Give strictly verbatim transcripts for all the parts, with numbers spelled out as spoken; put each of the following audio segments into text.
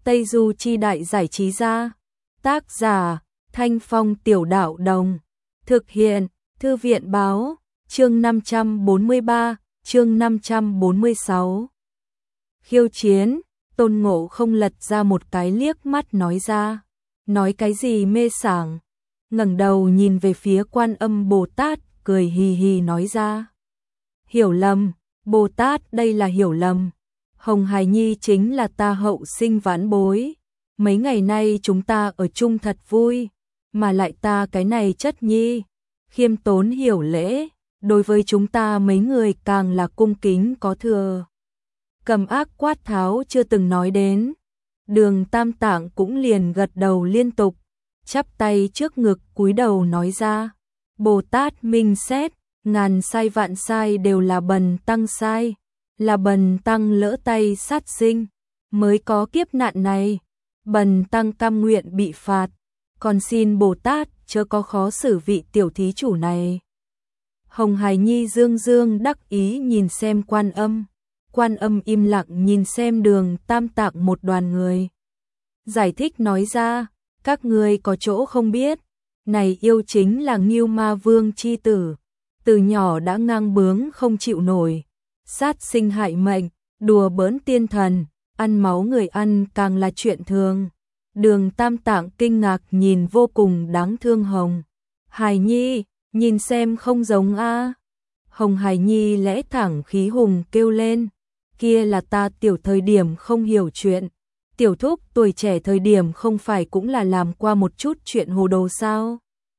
Tây Du Chi Đại Giải Trí Gia. Tác giả Thanh Phong Tiểu Đạo Đồng. Thực hiện Thư viện Báo. Chương năm trăm bốn mươi ba, chương năm trăm bốn mươi sáu. Khiêu chiến. Tôn Ngộ Không lật ra một cái liếc mắt nói ra. Nói cái gì mê sảng. Ngẩng đầu nhìn về phía Quan Âm Bồ Tát, cười hì hì nói ra. Hiểu lầm, Bồ Tát đây là hiểu lầm. Hồng Hải Nhi chính là ta hậu sinh vãn bối. Mấy ngày nay chúng ta ở chung thật vui, mà lại ta cái này chất nhi, khiêm tốn hiểu lễ, đối với chúng ta mấy người càng là cung kính có thừa. Cầm ác quát tháo chưa từng nói đến. Đường Tam Tạng cũng liền gật đầu liên tục, chắp tay trước ngực cúi đầu nói ra. Bồ Tát minh xét, ngàn sai vạn sai đều là bần tăng sai, là bần tăng lỡ tay sát sinh, mới có kiếp nạn này. Bần tăng cam nguyện bị phạt, còn xin Bồ Tát chớ có khó xử vị tiểu thí chủ này. Hồng Hải Nhi dương dương đắc ý nhìn xem Quan Âm. Quan Âm im lặng nhìn xem Đường Tam Tạng một đoàn người. Giải thích nói ra, các ngươi có chỗ không biết, này yêu chính là Ngưu Ma Vương chi tử, từ nhỏ đã ngang bướng không chịu nổi, sát sinh hại mệnh, đùa bỡn tiên thần, ăn máu người ăn càng là chuyện thường. Đường Tam Tạng kinh ngạc nhìn vô cùng đáng thương Hồng Hải Nhi, nhìn xem không giống a. Hồng Hải Nhi lẽ thẳng khí hùng kêu lên, kia là ta tiểu thời điểm không hiểu chuyện, tiểu thúc tuổi trẻ thời điểm không phải cũng là làm qua một chút chuyện hồ đồ sao?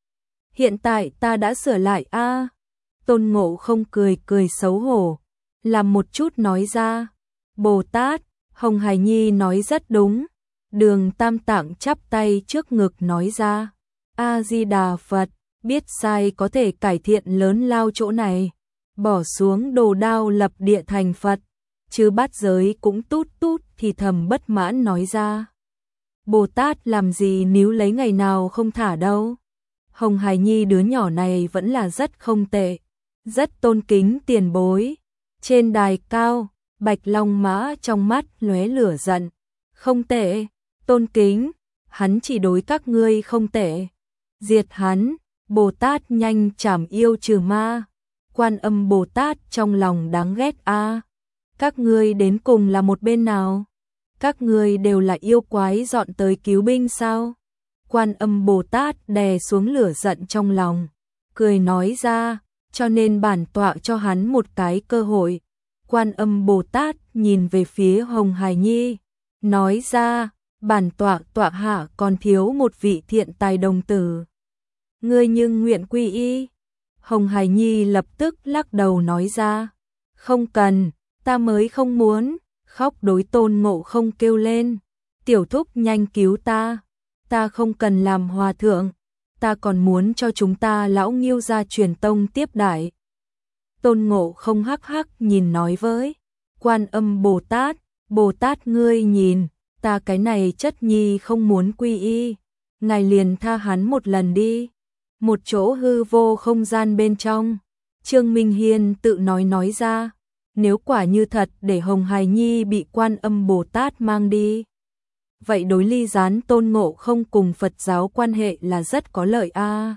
Hiện tại ta đã sửa lại a. Tôn Ngộ Không cười cười xấu hổ, làm một chút nói ra. Bồ Tát, Hồng Hải Nhi nói rất đúng. Đường Tam Tạng chắp tay trước ngực nói ra. A Di Đà Phật, biết sai có thể cải thiện lớn lao chỗ này, bỏ xuống đồ đao lập địa thành Phật. Chứ bát giới cũng tút tút thì thầm bất mãn nói ra. Bồ Tát làm gì níu lấy ngày nào không thả đâu. Hồng Hải Nhi đứa nhỏ này vẫn là rất không tệ, rất tôn kính tiền bối. Trên đài cao, Bạch Long Mã trong mắt lóe lửa giận. Không tệ, tôn kính, hắn chỉ đối các ngươi không tệ. Diệt hắn, Bồ Tát nhanh chảm yêu trừ ma. Quan Âm Bồ Tát trong lòng đáng ghét a. Các ngươi đến cùng là một bên nào? Các ngươi đều là yêu quái dọn tới cứu binh sao? Quan Âm Bồ Tát đè xuống lửa giận trong lòng, cười nói ra, cho nên bản tọa cho hắn một cái cơ hội. Quan Âm Bồ Tát nhìn về phía Hồng Hải Nhi, nói ra, bản tọa tọa hạ còn thiếu một vị thiện tài đồng tử. Ngươi nhưng nguyện quy y? Hồng Hải Nhi lập tức lắc đầu nói ra, không cần, ta mới không muốn, khóc đối Tôn Ngộ Không kêu lên. Tiểu thúc nhanh cứu ta, ta không cần làm hòa thượng, ta còn muốn cho chúng ta lão Ngưu gia truyền tông tiếp đãi. Tôn Ngộ Không hắc hắc nhìn nói với Quan Âm Bồ Tát, Bồ Tát ngươi nhìn, ta cái này chất nhi không muốn quy y, ngài liền tha hắn một lần đi. Một chỗ hư vô không gian bên trong, Trương Minh Hiên tự nói nói ra, nếu quả như thật để Hồng Hải Nhi bị Quan Âm Bồ Tát mang đi, vậy đối ly gián Tôn Ngộ Không cùng Phật giáo quan hệ là rất có lợi a.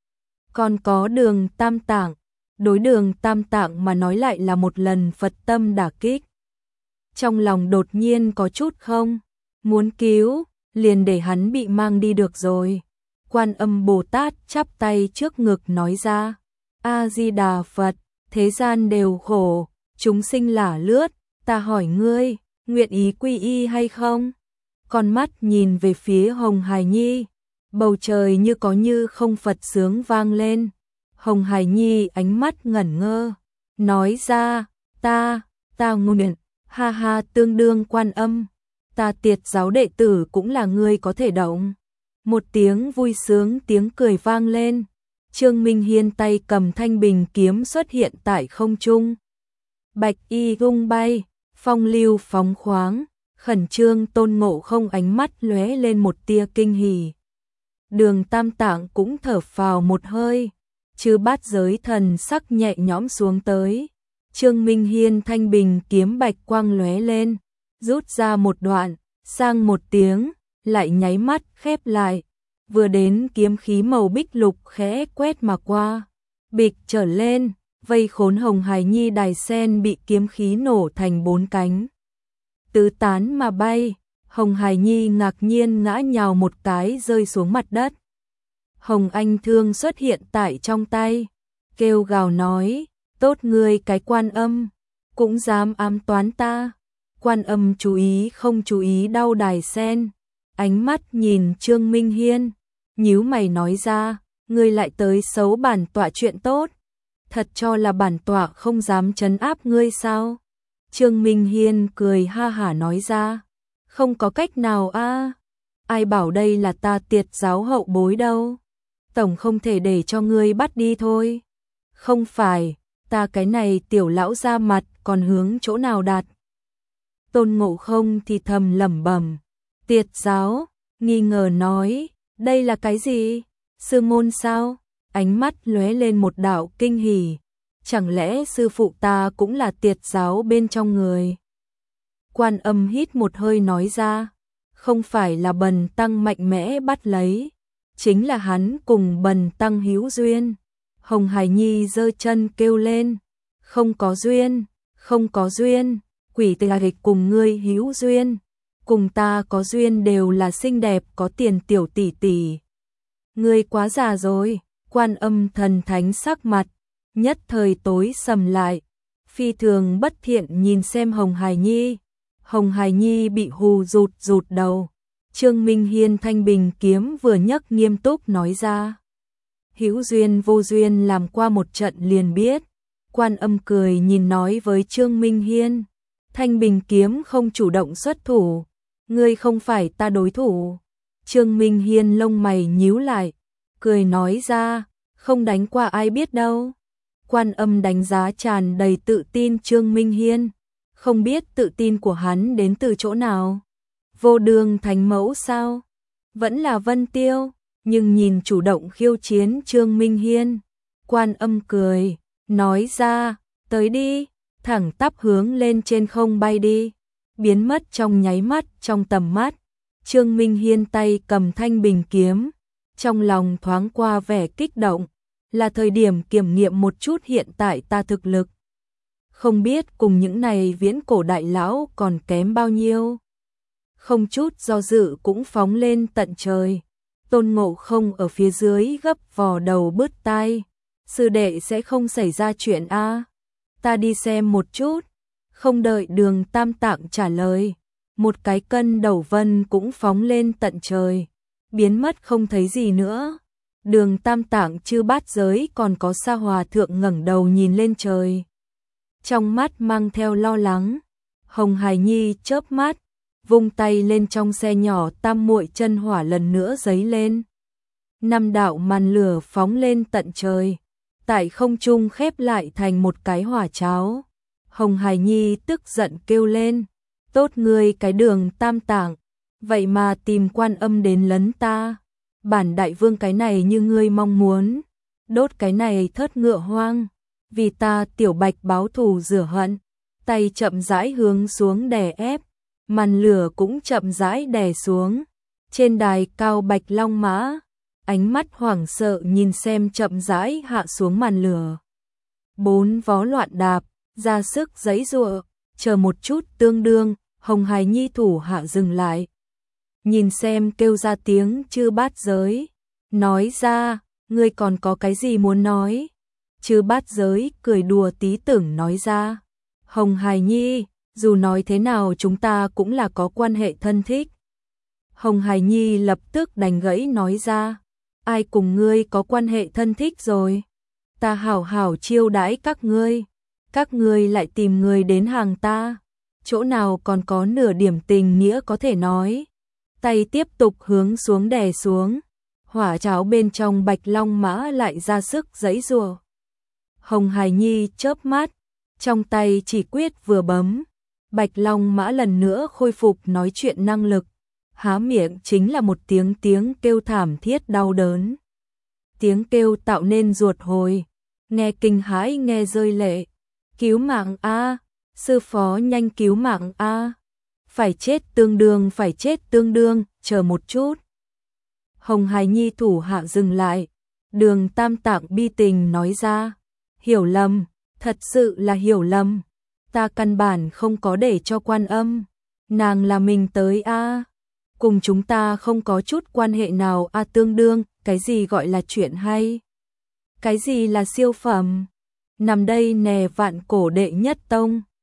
Còn có Đường Tam Tạng, đối Đường Tam Tạng mà nói lại là một lần Phật tâm đả kích. Trong lòng đột nhiên có chút không muốn cứu, liền để hắn bị mang đi được rồi. Quan Âm Bồ Tát chắp tay trước ngực nói ra, A Di Đà Phật, thế gian đều khổ, chúng sinh lả lướt, ta hỏi ngươi, nguyện ý quy y hay không? Con mắt nhìn về phía Hồng Hải Nhi, bầu trời như có như không Phật sướng vang lên. Hồng Hải Nhi ánh mắt ngẩn ngơ, nói ra, ta, ta nguyện, ha ha tương đương Quan Âm, ta Tiệt giáo đệ tử cũng là ngươi có thể động. Một tiếng vui sướng tiếng cười vang lên, Trương Minh Hiên tay cầm thanh bình kiếm xuất hiện tại không trung. Bạch y tung bay, phong lưu phóng khoáng, khẩn trương. Tôn Ngộ Không ánh mắt lóe lên một tia kinh hỉ. Đường Tam Tạng cũng thở phào một hơi, chứ bát giới thần sắc nhẹ nhõm xuống tới. Trương Minh Hiên thanh bình kiếm bạch quang lóe lên, rút ra một đoạn, sang một tiếng, lại nháy mắt khép lại. Vừa đến kiếm khí màu bích lục khẽ quét mà qua. Bịch trở lên, vây khốn Hồng Hải Nhi đài sen bị kiếm khí nổ thành bốn cánh. Tứ tán mà bay, Hồng Hải Nhi ngạc nhiên ngã nhào một cái rơi xuống mặt đất. Hồng Anh Thương xuất hiện tại trong tay, kêu gào nói, tốt ngươi cái Quan Âm, cũng dám ám toán ta. Quan Âm chú ý không chú ý đau đài sen, ánh mắt nhìn Trương Minh Hiên, nhíu mày nói ra, ngươi lại tới xấu bản tọa chuyện tốt, thật cho là bản tọa không dám trấn áp ngươi sao? Trương Minh Hiên cười ha hả nói ra, không có cách nào a, ai bảo đây là ta Tiệt giáo hậu bối đâu, tổng không thể để cho ngươi bắt đi thôi. Không phải, ta cái này tiểu lão ra mặt còn hướng chỗ nào đặt. Tôn Ngộ Không thì thầm lẩm bẩm, Tiệt giáo, nghi ngờ nói, đây là cái gì? Sư môn sao? Ánh mắt lóe lên một đạo kinh hỉ, chẳng lẽ sư phụ ta cũng là Tiệt giáo bên trong người? Quan Âm hít một hơi nói ra, không phải là Bần tăng mạnh mẽ bắt lấy, chính là hắn cùng Bần tăng hữu duyên. Hồng Hải Nhi giơ chân kêu lên, không có duyên, không có duyên, quỷ tà nghịch cùng ngươi hữu duyên, cùng ta có duyên đều là xinh đẹp có tiền tiểu tỷ tỷ. Ngươi quá già rồi. Quan Âm thần thánh sắc mặt, nhất thời tối sầm lại, phi thường bất thiện nhìn xem Hồng Hải Nhi. Hồng Hải Nhi bị hù rụt rụt đầu. Trương Minh Hiên thanh bình kiếm vừa nhấc nghiêm túc nói ra, hữu duyên vô duyên làm qua một trận liền biết. Quan Âm cười nhìn nói với Trương Minh Hiên, thanh bình kiếm không chủ động xuất thủ, ngươi không phải ta đối thủ. Trương Minh Hiên lông mày nhíu lại, cười nói ra, không đánh qua ai biết đâu. Quan Âm đánh giá tràn đầy tự tin Trương Minh Hiên, không biết tự tin của hắn đến từ chỗ nào. Vô Đường Thánh Mẫu sao? Vẫn là Vân Tiêu, nhưng nhìn chủ động khiêu chiến Trương Minh Hiên. Quan Âm cười, nói ra, tới đi, thẳng tắp hướng lên trên không bay đi, biến mất trong nháy mắt trong tầm mắt. Trương Minh Hiên tay cầm thanh bình kiếm, trong lòng thoáng qua vẻ kích động, là thời điểm kiểm nghiệm một chút hiện tại ta thực lực. Không biết cùng những này viễn cổ đại lão còn kém bao nhiêu. Không chút do dự cũng phóng lên tận trời. Tôn Ngộ Không ở phía dưới gấp vò đầu bứt tai. Sư đệ sẽ không xảy ra chuyện a? Ta đi xem một chút. Không đợi Đường Tam Tạng trả lời, một cái cân đầu vân cũng phóng lên tận trời, biến mất không thấy gì nữa. Đường Tam Tạng chư bát giới còn có Sa Hòa Thượng ngẩng đầu nhìn lên trời, trong mắt mang theo lo lắng. Hồng Hải Nhi chớp mắt, vung tay lên, trong xe nhỏ tam muội chân hỏa lần nữa giấy lên. Năm đạo màn lửa phóng lên tận trời, tại không trung khép lại thành một cái hỏa cháo. Hồng Hải Nhi tức giận kêu lên, tốt ngươi cái Đường Tam Tạng, vậy mà tìm Quan Âm đến lấn ta. Bản đại vương cái này như ngươi mong muốn, đốt cái này thớt ngựa hoang, vì ta tiểu bạch báo thù rửa hận. Tay chậm rãi hướng xuống đè ép, màn lửa cũng chậm rãi đè xuống. Trên đài cao bạch long mã, ánh mắt hoảng sợ nhìn xem chậm rãi hạ xuống màn lửa. Bốn vó loạn đạp, ra sức giãy giụa, chờ một chút tương đương, Hồng Hải Nhi thủ hạ dừng lại. Nhìn xem kêu ra tiếng chư bát giới, nói ra, ngươi còn có cái gì muốn nói? Chư bát giới cười đùa tí tưởng nói ra, Hồng Hải Nhi, dù nói thế nào chúng ta cũng là có quan hệ thân thích. Hồng Hải Nhi lập tức đánh gãy nói ra, ai cùng ngươi có quan hệ thân thích rồi? Ta hảo hảo chiêu đãi các ngươi, các ngươi lại tìm người đến hàng ta, chỗ nào còn có nửa điểm tình nghĩa có thể nói. Tay tiếp tục hướng xuống đè xuống, hỏa cháo bên trong bạch long mã lại ra sức giãy giụa. Hồng Hải Nhi chớp mắt, trong tay chỉ quyết vừa bấm, bạch long mã lần nữa khôi phục nói chuyện năng lực, há miệng chính là một tiếng tiếng kêu thảm thiết đau đớn. Tiếng kêu tạo nên ruột hồi, nghe kinh hãi nghe rơi lệ. Cứu mạng a, sư phó nhanh cứu mạng a. phải chết tương đương, phải chết tương đương, chờ một chút. Hồng Hải Nhi thủ hạ dừng lại, Đường Tam Tạng bi tình nói ra, hiểu lầm, thật sự là hiểu lầm, ta căn bản không có để cho Quan Âm, nàng là mình tới a, cùng chúng ta không có chút quan hệ nào a, tương đương, cái gì gọi là chuyện hay? Cái gì là siêu phẩm? Nằm đây nè, vạn cổ đệ nhất tông,